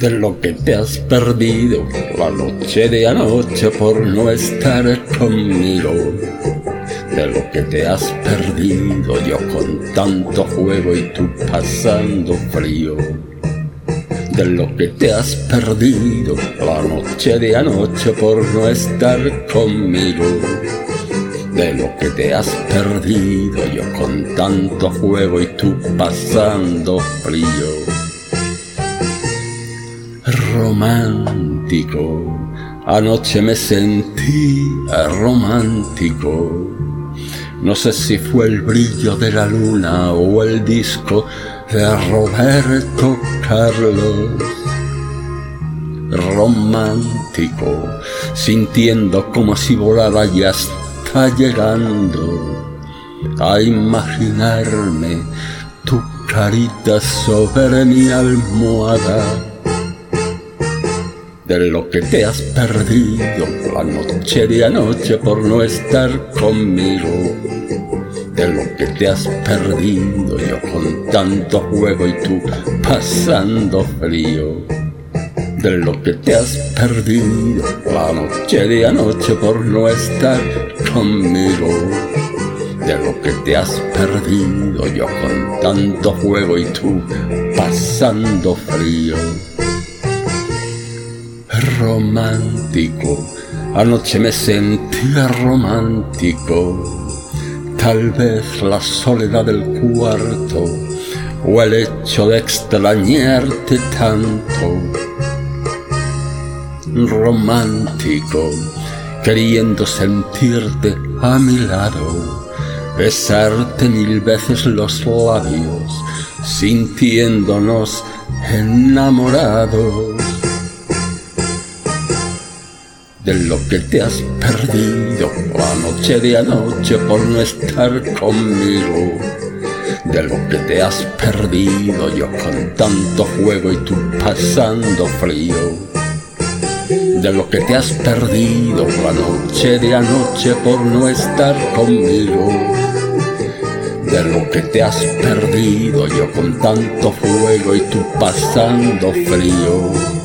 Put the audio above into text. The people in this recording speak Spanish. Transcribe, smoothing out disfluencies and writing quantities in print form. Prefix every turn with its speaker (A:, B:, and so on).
A: de lo que te has perdido la noche de anoche por no estar conmigo, de lo que te has perdido yo con tanto juego y tú pasando frío, de lo que te has perdido la noche de anoche por no estar conmigo, de lo que te has perdido yo con tanto juego y tú pasando frío. Romántico, anoche me sentí romántico. No sé si fue el brillo de la luna o el disco de Roberto Carlos. Romántico, sintiendo como si volara y está llegando a imaginarme tu carita sobre mi almohada, de lo que te has perdido la noche de anoche por no estar conmigo, de lo que te has perdido yo con tanto juego y tú pasando frío, de lo que te has perdido la noche de anoche por no estar conmigo, de lo que te has perdido yo con tanto juego y tú pasando frío. Romántico, anoche me sentía romántico, tal vez la soledad del cuarto o el hecho de extrañarte tanto. Romántico, queriendo sentirte a mi lado, besarte 1000 veces los labios, sintiéndonos enamorados, de lo que te has perdido la noche de anoche por no estar conmigo, de lo que te has perdido yo con tanto juego y tú pasando frío, de lo que te has perdido la noche de anoche por no estar conmigo, de lo que te has perdido yo con tanto fuego y tú pasando frío.